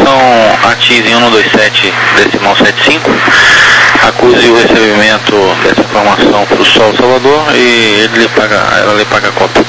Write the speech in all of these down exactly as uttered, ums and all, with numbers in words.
informação ATIS em um dois sete, decimal setenta e cinco. Acuse o recebimento dessa informação para o Sol Salvador e ele lhe paga, ela lhe paga a cópia.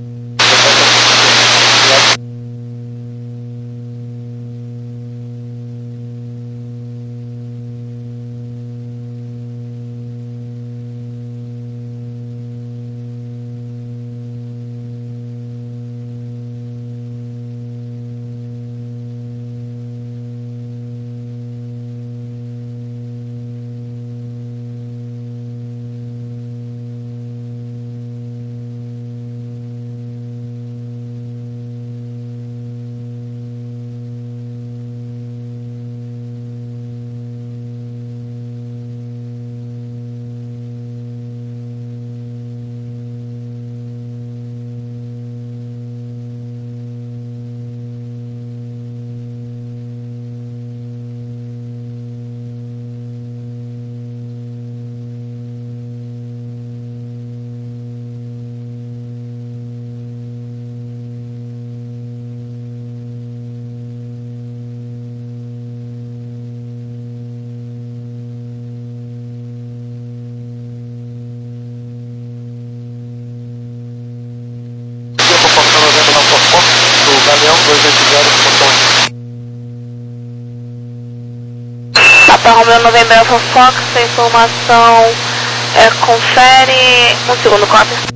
Papa Romeo Novembro Alpha Fox, a informação é, confere, um segundo, cópia.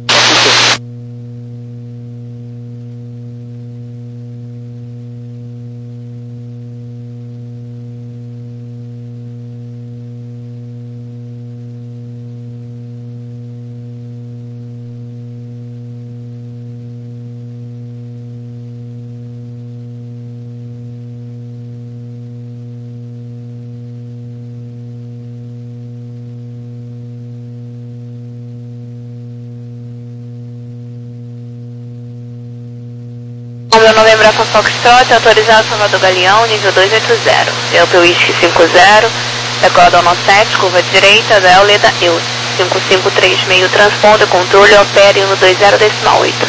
Romeo Novembro Alpha Foxtrot, autorizado Salvador Galeão, nível duzentos e oitenta. Delta Whisky cinquenta, decora no sete, curva direita, Veleda Eu, cinco cinco três meio, transponder, controle, opere no dois zero decimal oito.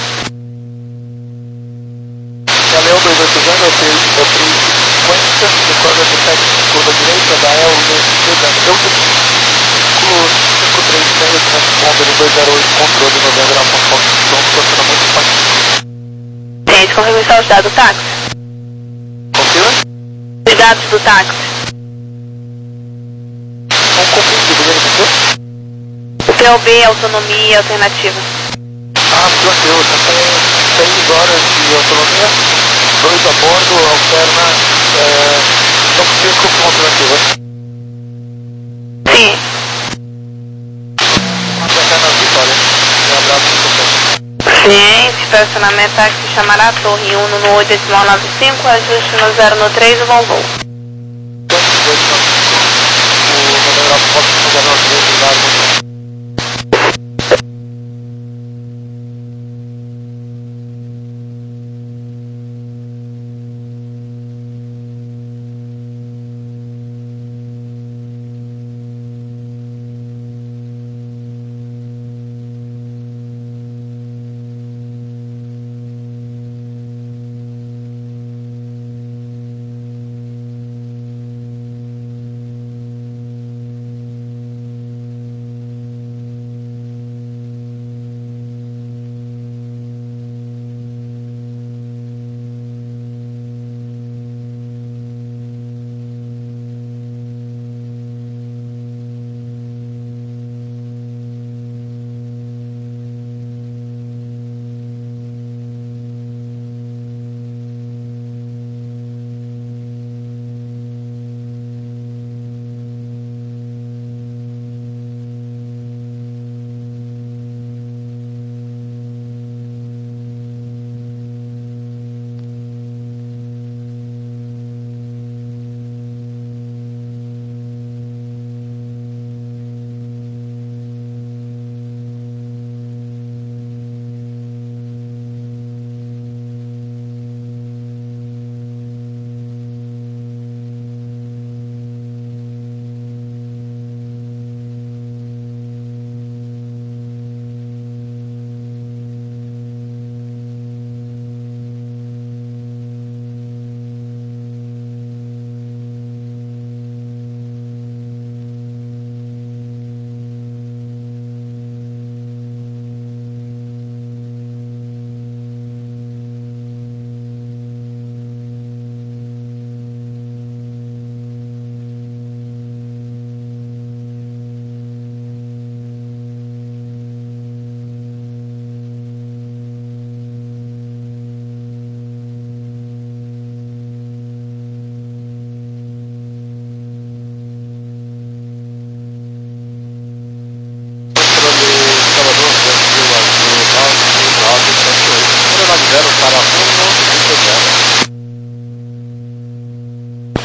Galeão duzentos e oitenta, opere cinquenta, decora no sete, curva direita, da El, Eu, cinco três meio, transponder no dois zero oito, controle, Novembro Alpha Foxtrot, funcionamento pacífico. Gente, confirmação os dados do táxi. Confirma? Os dados do táxi. Não compreendi, poderia repetir? O P O B, autonomia, alternativa. Ah, tranquilo, já tem seis horas de autonomia, dois a bordo, alterna, é, São Francisco com alternativa. Sim. Mas alterna a vitória. Um abraço para você. Ciente, estacionamento táxi chamará a torre um no oito decimal noventa e cinco, ajuste no zero no três e vão voo. O número da foto no zero nove três, obrigado.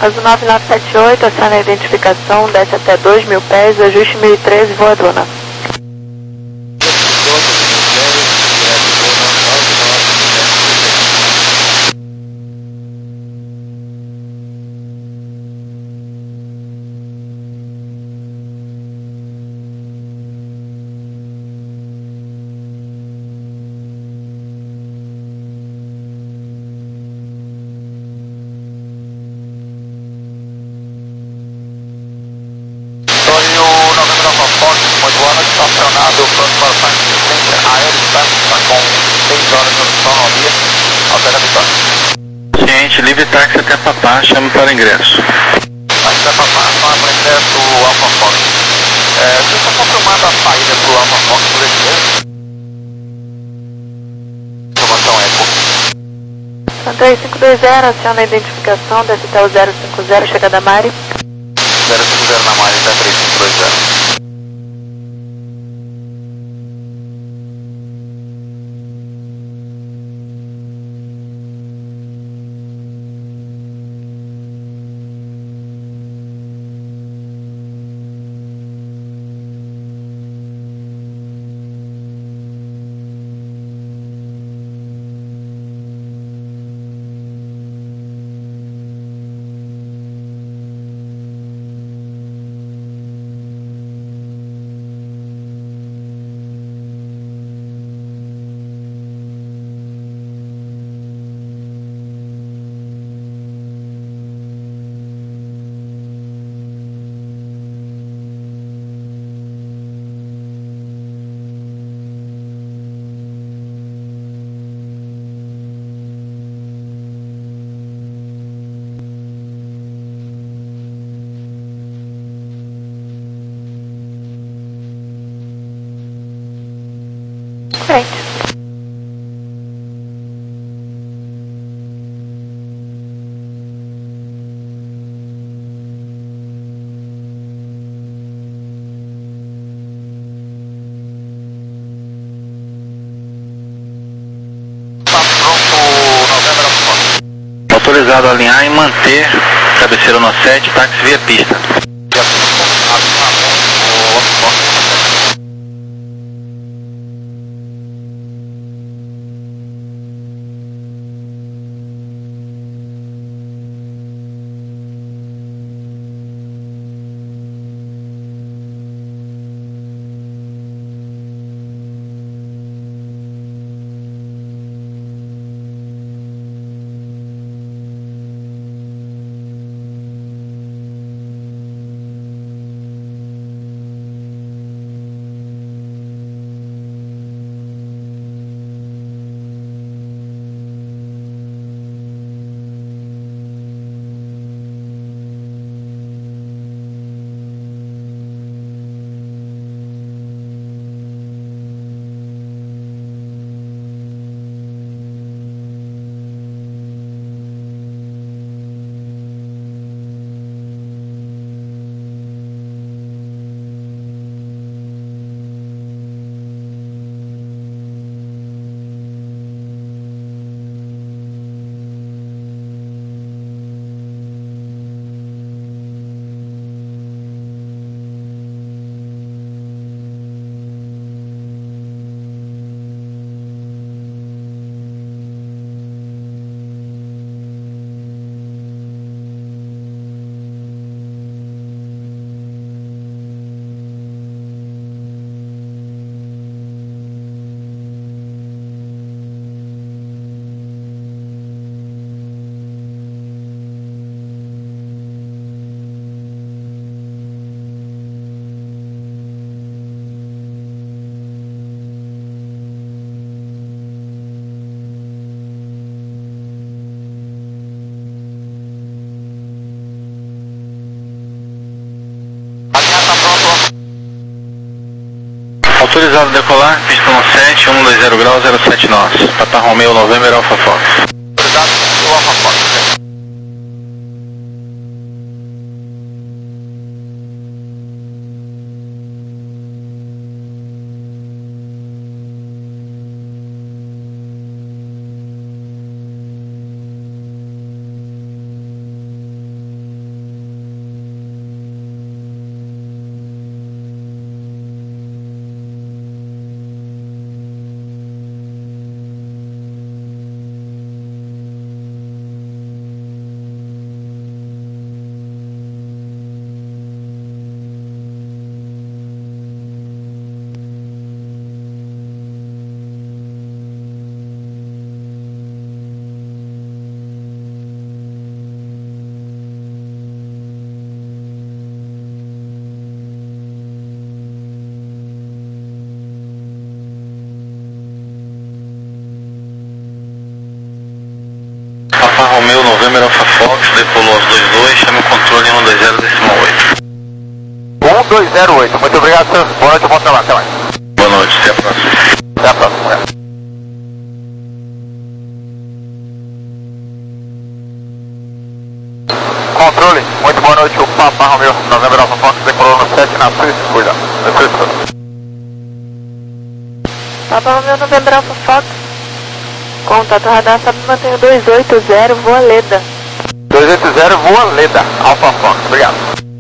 Azul nove nove sete oito, aciona a identificação, desce até dois mil pés, ajuste mil e treze, voa dona. Estacionado pronto para o tanque de frente, a Aerostar está com seis horas de autonomia, altera a vitória. Ciente, livre táxi até Papá, chame para ingresso. Táxi até Papá, chama para ingresso Alpha Fox. É, deixa eu só confirmar a saída para o Alpha Fox, por gentileza. Informação Eco. Santander cinco dois zero, aciona a identificação, desce até o zero cinco zero, chegada Mari. zero cinco zero na Mari, até três cinco dois zero. Frente. Autorizado a alinhar e manter cabeceira no sete, táxi via pista. Autorizado a decolar, pista no sete, um dois zero graus, zero sete nós. Papa Romeo, November, Alpha Fox. Autorizado o Alpha Fox. decolou aos dois dois, chame o controle um dois zero decimal oito. um dois zero oito, muito obrigado, senhor. Boa noite, bom trabalho, até mais. Boa noite, até a próxima. Até a próxima. Controle, muito boa noite, o Papa Romeo, Novembro Alfa Fox, decolou no sete na Suíça, cuida. Na Suíça. Papa Romeo, Novembro Alfa Fox. Contato radar, sabe, mantenho dois oito zero, voa Leda. dois oito zero, voa Leda, Alfa Fox, obrigado.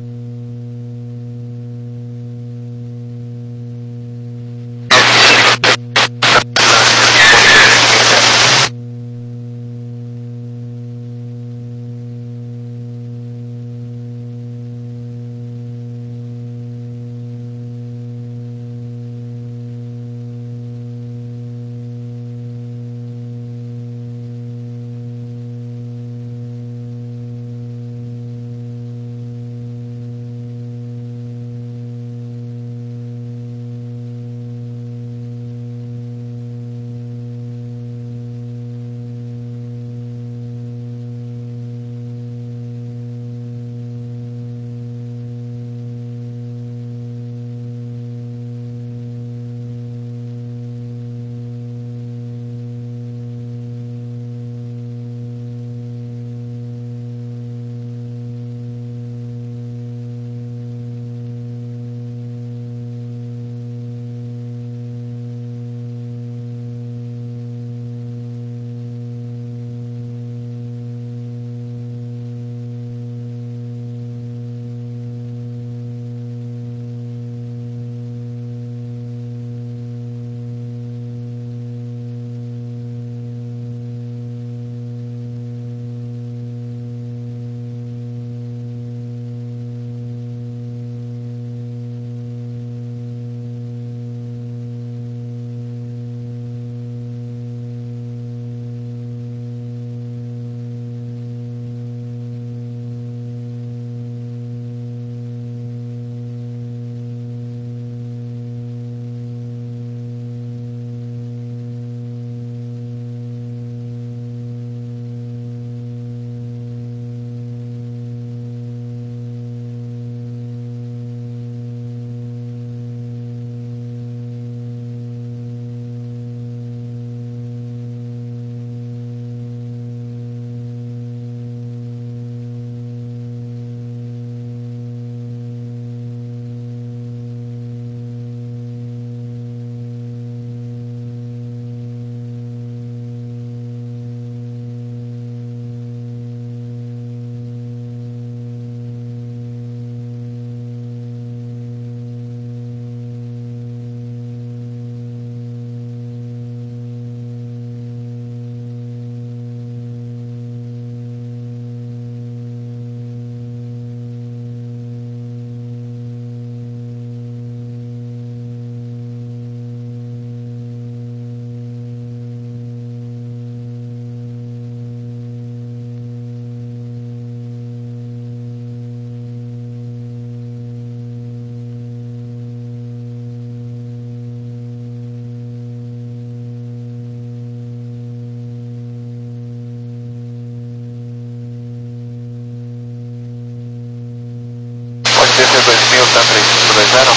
dois mil, tá três cinco dois zero?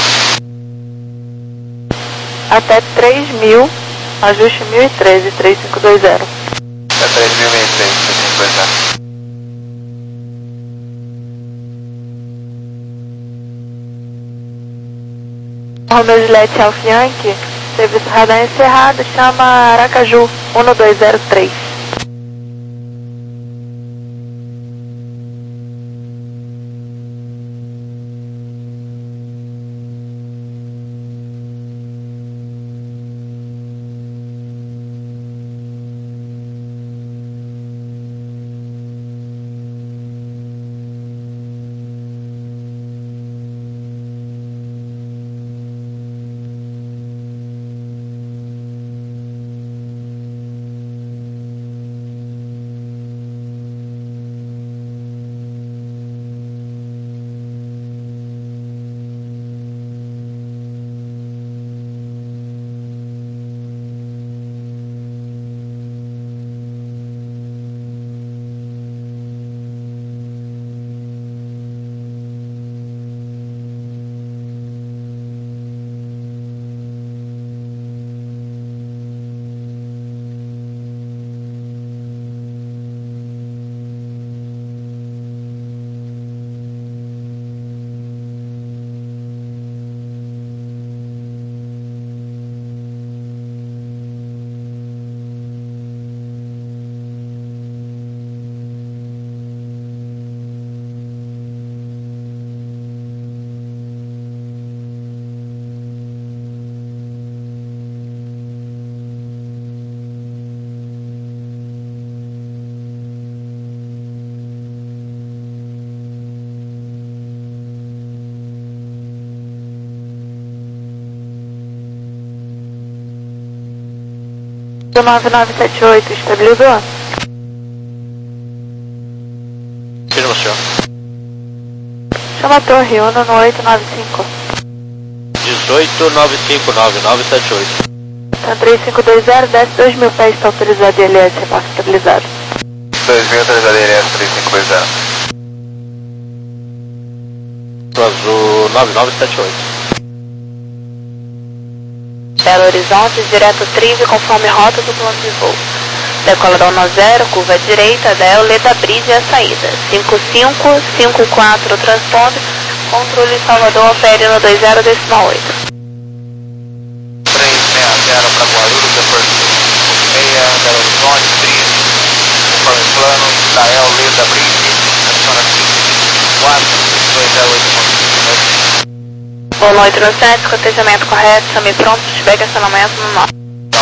Até três mil, ajuste mil e treze, três cinco dois zero. Até três mil e treze, três cinco dois zero. Romeo Juliette Alfa Yankee, serviço radar encerrado, chama Aracaju, um dois zero três. nove nove sete oito, estabilizou? Firma, senhor. Chama a torre, Uno no oito nove cinco. dezoito nove cinco nove nove sete oito. Então três cinco dois zero, desce dois mil pés, está autorizado I L S, reporte estabilizado. dois mil, autorizado I L S, três cinco dois zero. Azul nove nove sete oito. Belo Horizonte, direto Trive, conforme rota do plano de voo. Decola da Uno zero, curva direita, da Euleda Brise a saída. cinco cinco cinco quatro, transponde, controle Salvador, ofere no dois zero, decimal oito. três seis zero para Guarulhos, depois cinco seis, Belo Horizonte, Trive, conforme plano, da Euleda Brise, adiciona cinco cinco quatro, dois zero oito. Boa noite, no sete, cotejamento correto, chame pronto, tiver questionamento no nove.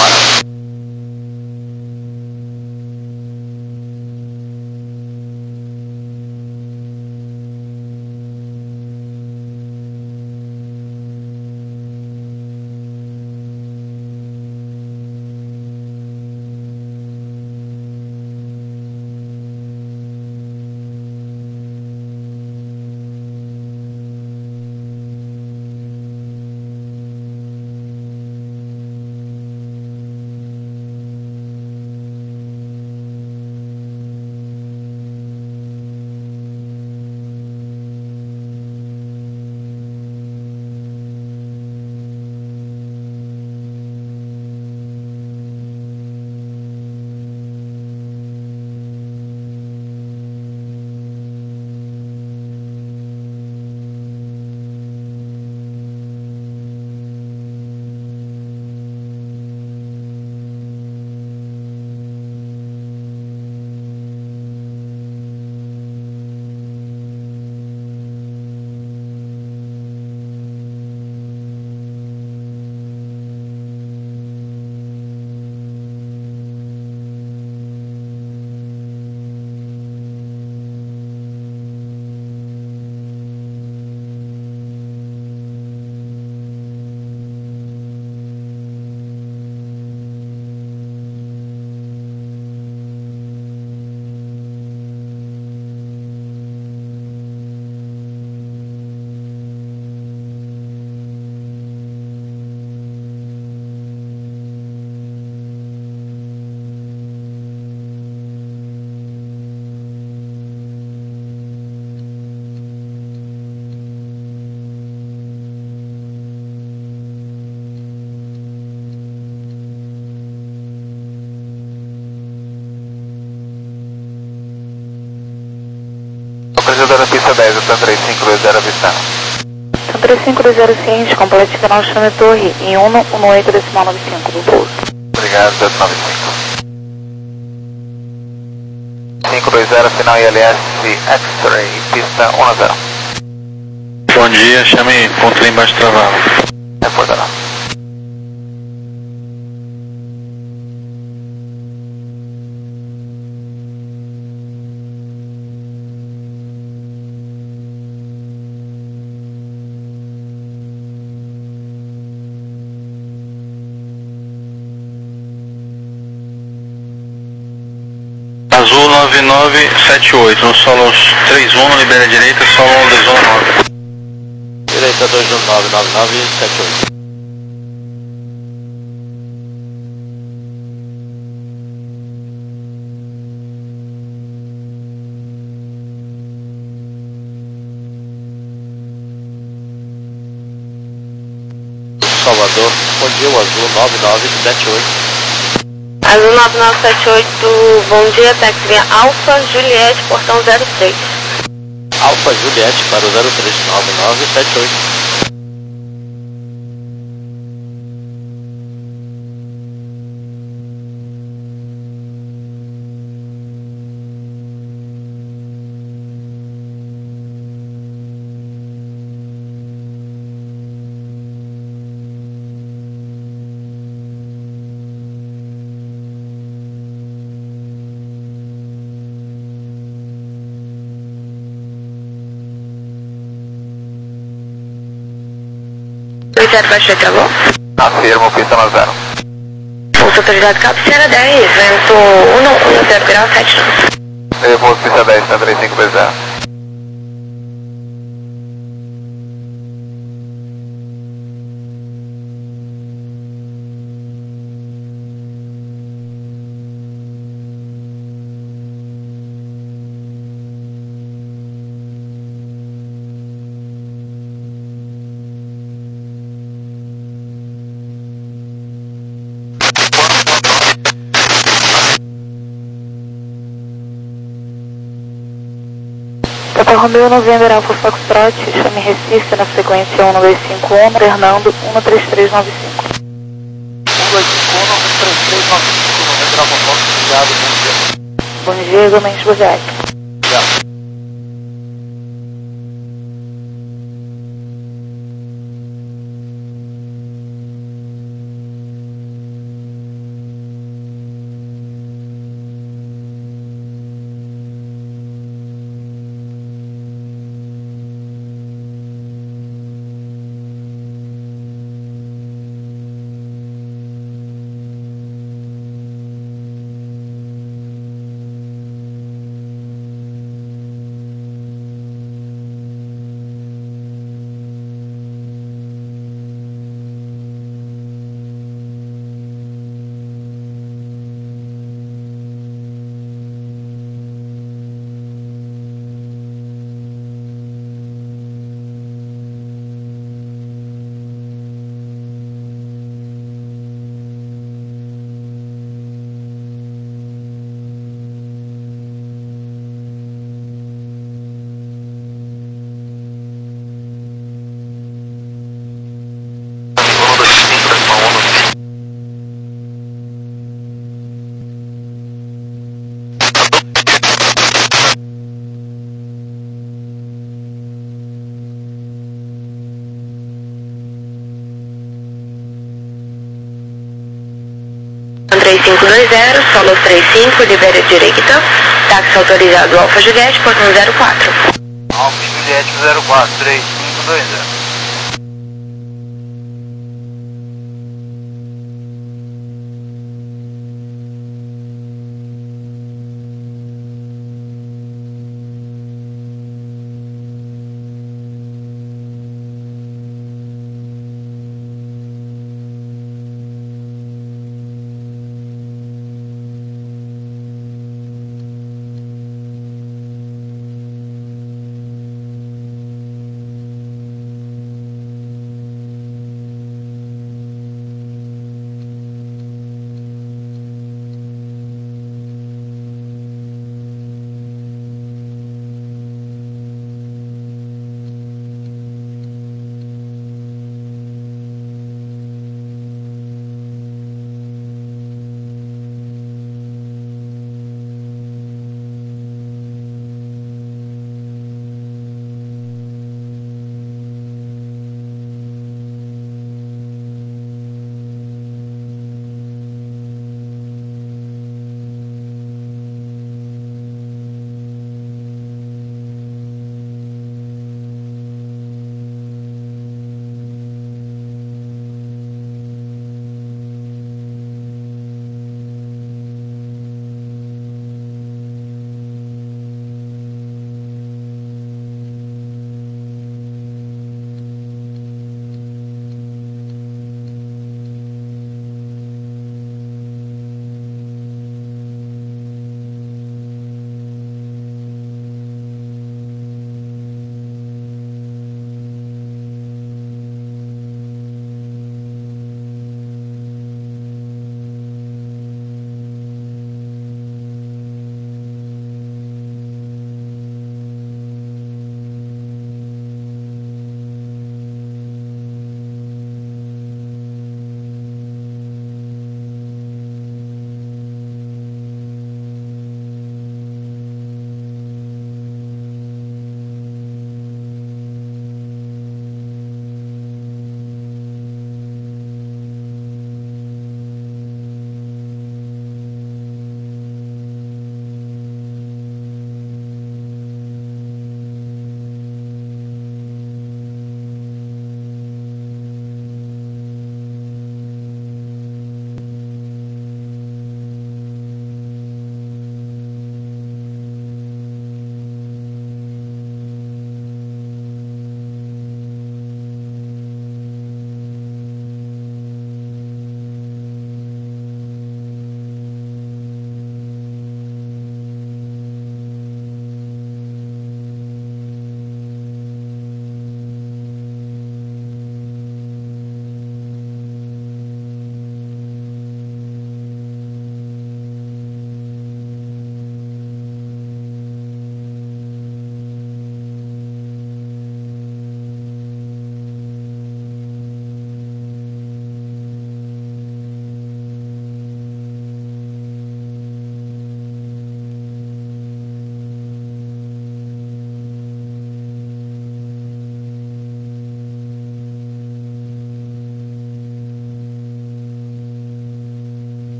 Apresentando a pista dez, Santa três cinco dois zero, avistando. Santa três cinco dois zero ciente, complete canal chame torre, em Uno no oito decimal nove cinco do pouso. Obrigado, zero nove cinco. cinco dois zero, final I L S, X-Ray, pista um zero. Bom dia, chame ponto lá embaixo travado. Reportará. Azul nove nove sete oito, no solo três um, libera a direita, solo dois um nove. Direita dois um nove nove nove sete oito. Salvador, bom dia, o Azul nove nove sete oito. Azul nove nove sete oito, bom dia, táxi Alfa Juliette, portão zero três. Alfa Juliette para o zero três nove nove sete oito. dois zero baixo, travou? Afirmo, pista no zero. Táxi autorizado Cabo Sierra dez, vento um zero grau sete nove. Eu vou Pista dez, tá três cinco B zero. Papa Romeo November Alfa Foxtrot, chame Recife na frequência um dois cinco um, Fernando um três três nove cinco. um dois cinco um, um três três nove cinco, November Alfa Fox, obrigado, bom dia. Bom dia, igualmente, boa viagem. Obrigado. três cinco dois zero, solo três cinco, libera direita, táxi autorizado Alfa Juliette, portão zero quatro. Alfa Juliette zero quatro, três cinco dois zero.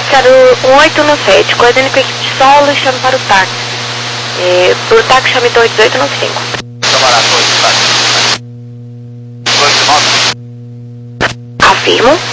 zero um oito um sete, coordene com a equipe de solo e chame para o táxi. É, por táxi, chame torre dezoito nove cinco. Camarada, torre de táxi. dois nove. Afirmo.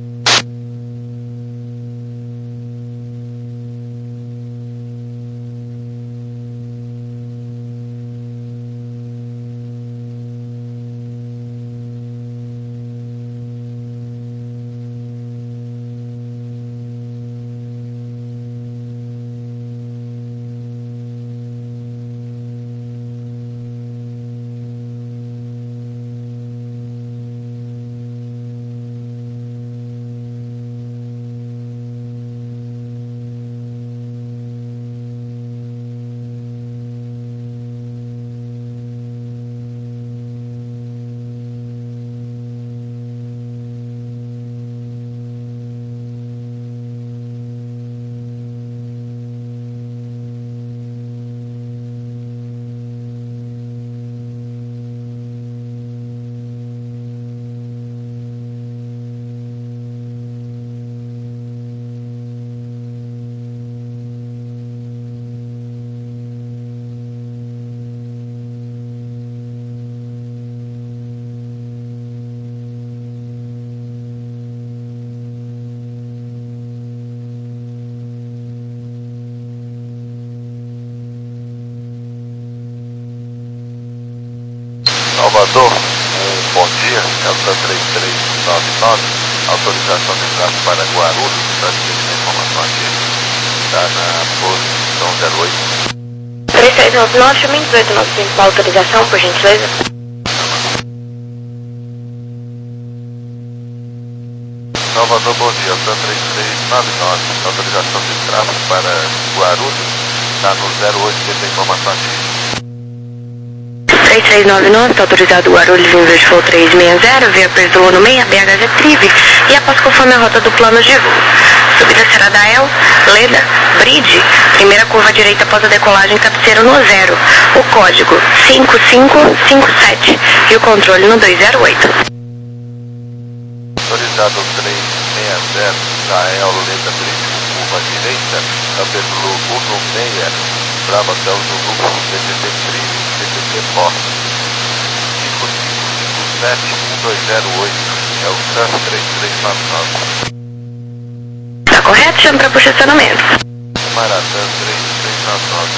Salvador, um bom dia, Delta três três nove nove, autorização de tráfego para Guarulhos, está recebendo informação aqui, está na posição zero oito. três três nove nove, chame dezoito nove cinco para autorização, por gentileza. Salvador, bom dia, Delta três três nove nove, autorização de tráfego para Guarulhos, está no zero oito, tem informação aqui. três três nove nove, está autorizado Guarulhos, Inverse Flow três seis zero, via Perdoa no meio, B H Z Tribe, e após conforme a rota do plano de voo. Subida será da El, Leda, Bridge, primeira curva direita após a decolagem, cabeceira no zero, o código cinco cinco cinco sete e o controle no dois zero oito. Autorizado três seis zero, da El, Leda, Bridge, curva direita, cabeceira no meio, Brava Hotel no grupo C T T Tribe, C T T Port, cinco cinco cinco sete um dois zero oito, é o TRAN três três nove nove. Está correto? Chame para posicionamento. Maratã três três nove nove.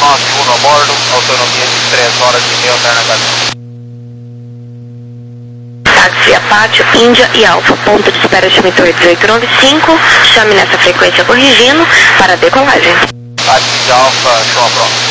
nove um a bordo, autonomia de três horas e meia alterna galinha. Táxi Apátio, Índia e Alfa, ponto de espera Schmidt oito oito nove cinco, chame nessa frequência corrigindo para decolagem. Táxi de Alfa, chama pronto.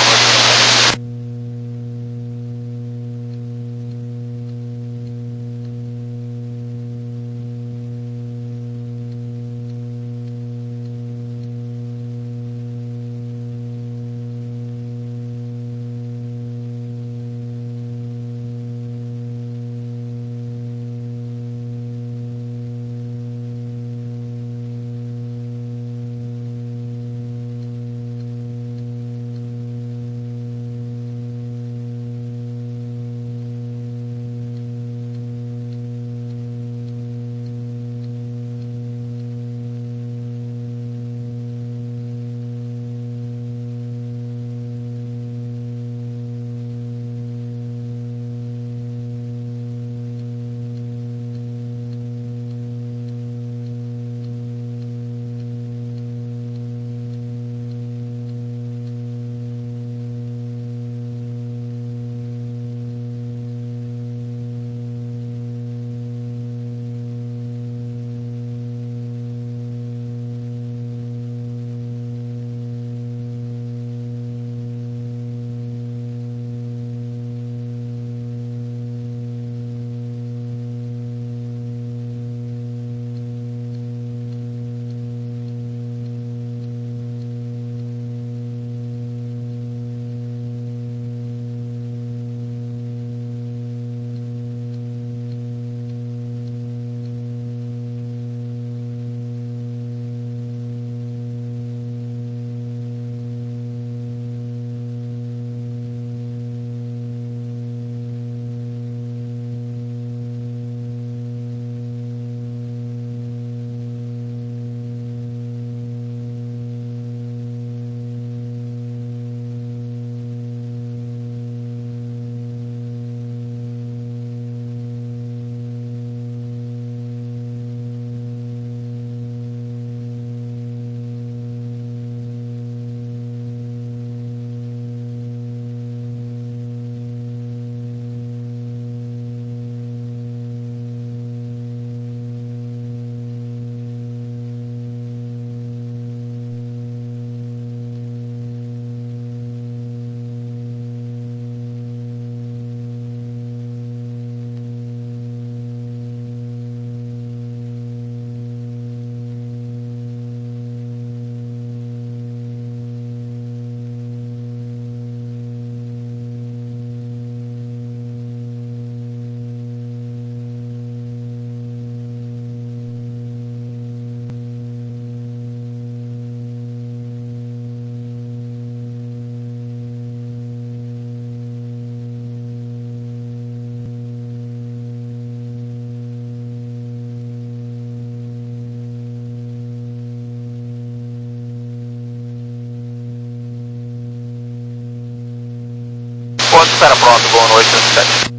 Ponto de espera pronto, boa noite, sete.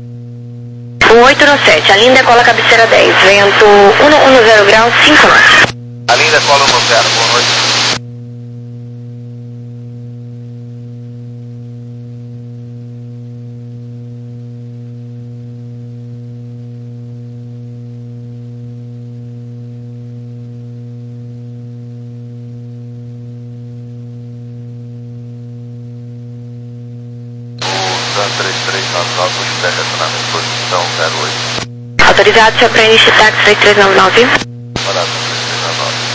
um oito no sete, a linha decola cabeceira dez, vento cento e dez graus, cinco knots. A linha decola um zero, boa noite. três três nove nove, espera retornamento, posição zero oito. Autorizado, seu preenche táxi três três nove nove. Parado, três três nove nove.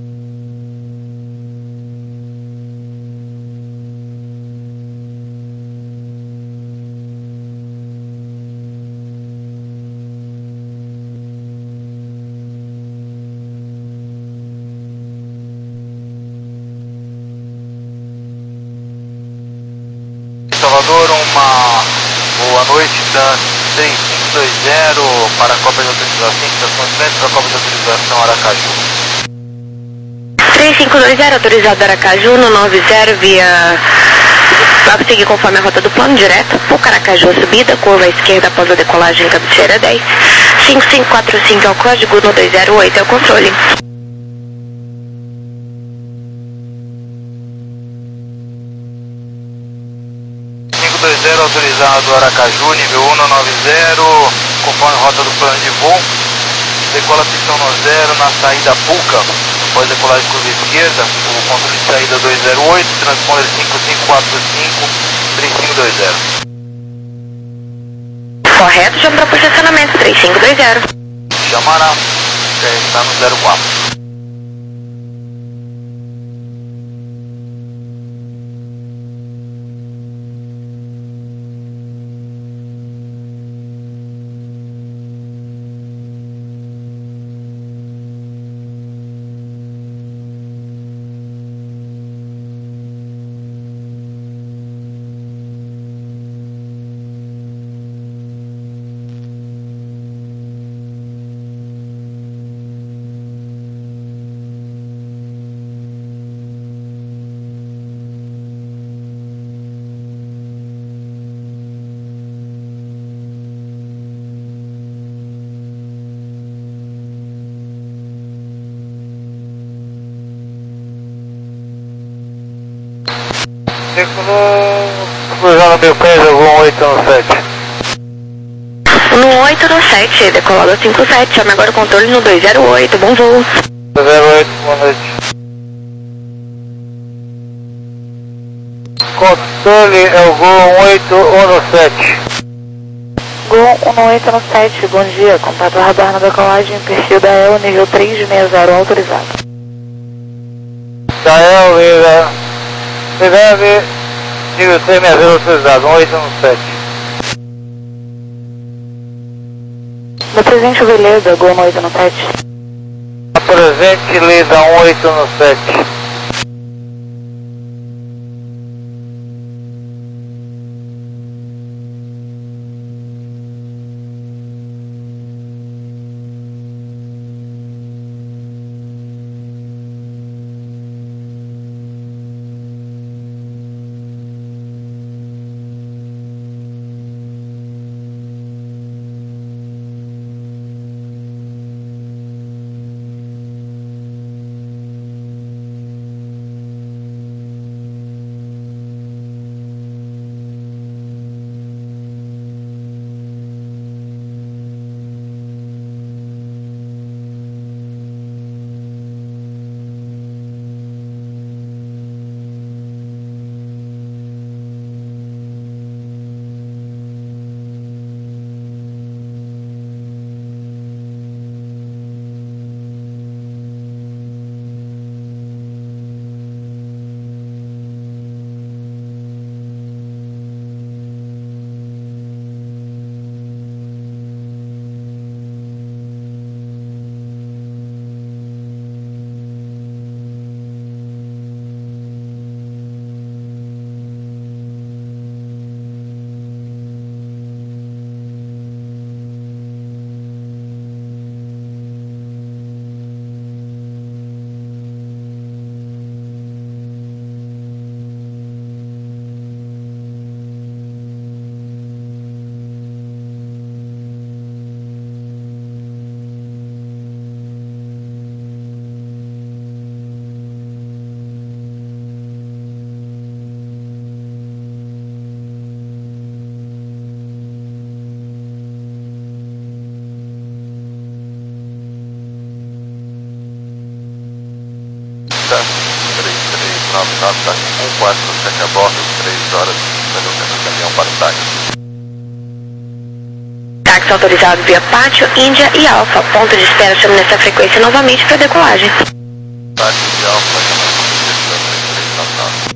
Salvador, uma boa noite, da três cinco dois zero para a cópia de autorização, estação de metro, para a cópia de autorização Aracaju. três cinco dois zero, autorizado Aracaju, no nove zero, via... Vai seguir conforme a rota do plano, direto, por Aracaju, subida, curva à esquerda após a decolagem, cabeceira dez. cinco cinco quatro cinco é o código, no dois zero oito é o controle. zero autorizado Aracaju, nível um nove zero, conforme rota do plano de voo. Decola pistão no zero na saída Puca, após decolagem curva esquerda, o controle de saída dois zero oito, transponder cinco cinco quatro cinco, três cinco dois zero. Correto, chama para posicionamento três cinco dois zero. Chamará, está no zero quatro. Cruzando mil pés, algum oito no sete. No oito no sete, decolado cinco sete, chame agora o controle no dois zero oito, bom voo. dois zero oito, boa noite. Controle é o Gol um oito um no sete. Gol um oito no sete, bom dia. Contato radar na decolagem, perfil da E L, nível três seis zero, autorizado. Da E L, nível... Cidade, nível três seis zero, autorizado, um oito no sete. No presente, Veleda, Gol um oito no sete. Na presente, Lida um oito no sete. três três nove nove, tá com quatro sete a bordo, três horas, devolvendo o caminhão para o táxi. Táxi autorizado via Pátio, Índia e Alfa. Ponto de espera, chame nessa frequência novamente para decolagem. Táxi de Alfa, três três nove nove.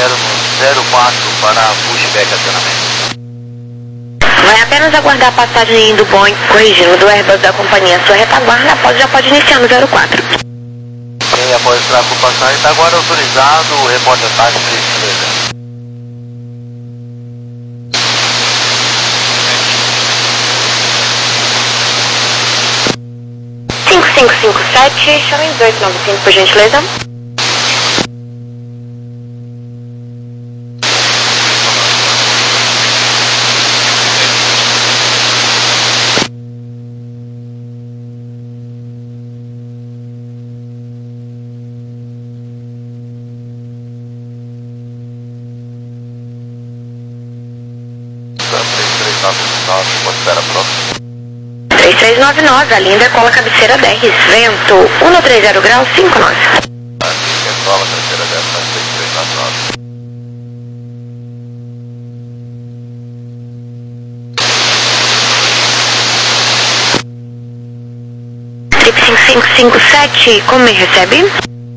zero no zero quatro para pushback acionamento. Vai apenas aguardar a passagem do Boeing, corrigindo, do Airbus da companhia. Sua retaguarda pode, já pode iniciar no zero quatro. E após entrar por passagem, está agora autorizado o reporte de ataque três três. cinco cinco cinco sete, chame dezoito noventa e cinco, por gentileza. três três nove nove, considera próximo. três três nove nove, a linha decola cabeceira dez, vento cento e trinta graus, cinco nove. A linha decola cabeceira dez, três três nove nove. Trip cinco cinco cinco sete, como me recebe?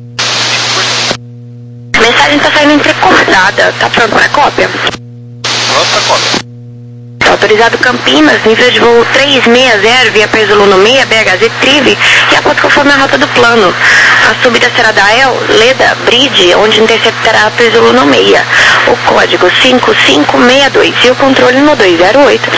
A mensagem está saindo entrecortada, tá pronto para cópia? Pronto para cópia. Autorizado Campinas, nível de voo trezentos e sessenta via peso Luno seis, B H Z Trive, e após conforme a rota do plano. A subida será da El, Leda, Bridge, onde interceptará a peso Luno seis. O código cinco cinco seis dois e o controle no dois zero oito.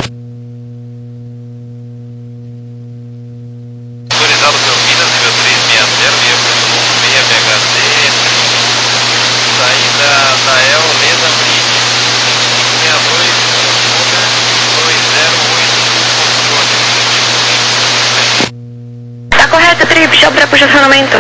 Autorizado Campinas, nível trezentos e sessenta via peso Luno seis, B H Z, saída da El, Leda, Bridge, cinco cinco seis dois. Tá correto, Trip, show para posicionamento.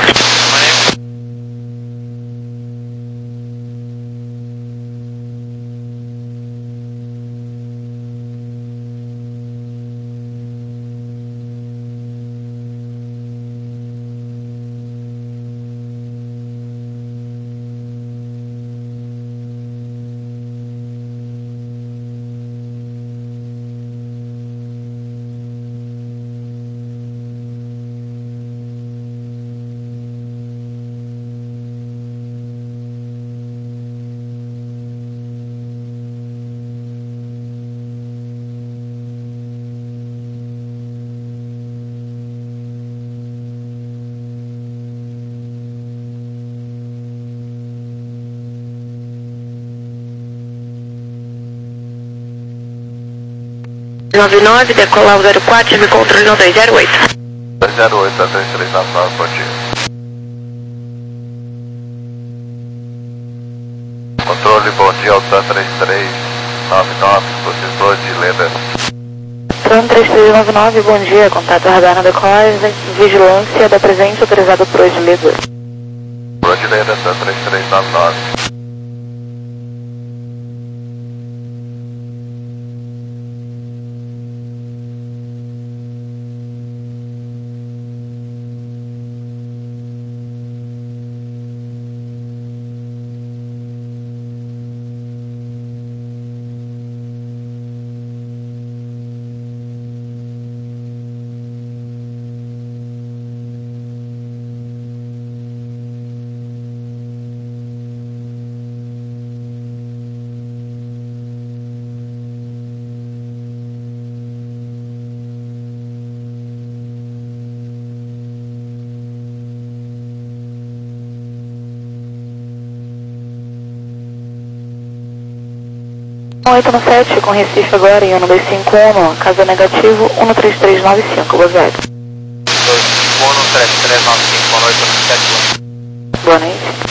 nove nove, decolar o zero quatro, me controle no dois zero oito. dois zero oito, a três três nove nove, prontinho. Controle, bom dia, Alta três três nove nove, processor de Leda. Tran três três nove nove, bom dia, contato radar na decolagem, vigilância da presente autorizado por hoje, Leda. Por hoje, Leda, três três nove nove. oito no sete, com Recife agora em um dois cinco um, caso negativo um três três nove cinco, boa noite. dois cinco um, três três nove cinco, boa noite, um sete um. Boa noite.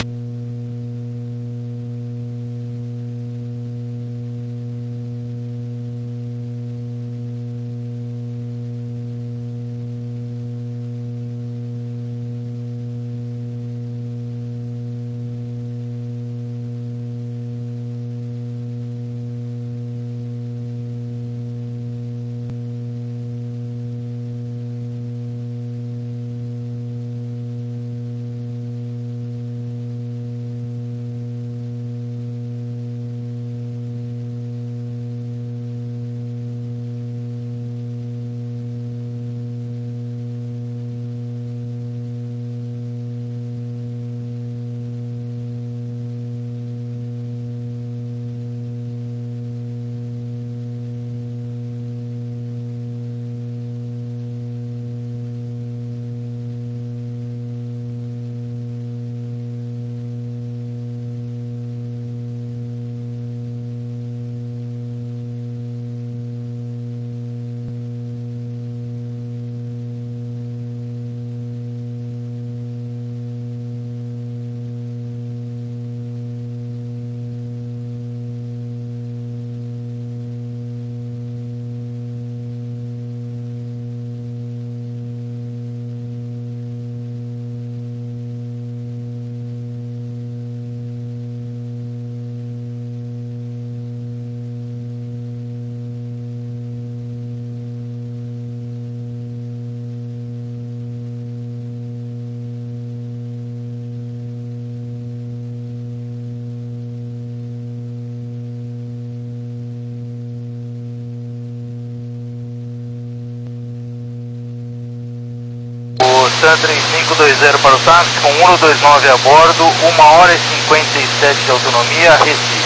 Latam três cinco dois zero para o táxi, com um dois nove a bordo, uma hora e cinquenta e sete de autonomia, Recife.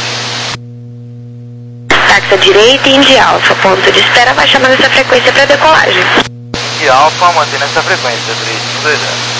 Táxi à direita e Indy Alfa, ponto de espera, vai chamando essa frequência para decolagem. Indy Alfa, mantendo essa frequência, três cinco dois zero.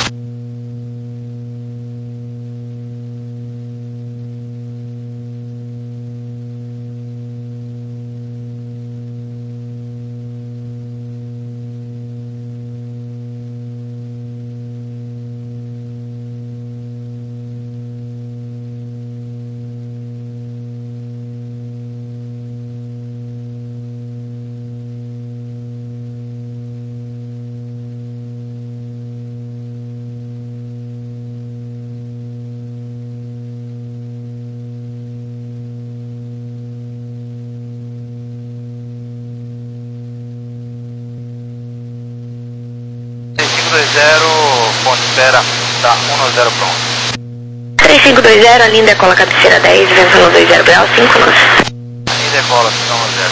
três cinco dois zero, ponto de espera, tá um zero pronto. três cinco dois zero, a linha decola cabeceira dez, vento dois zero grau, cinco nós. A linha decola, cinco zero.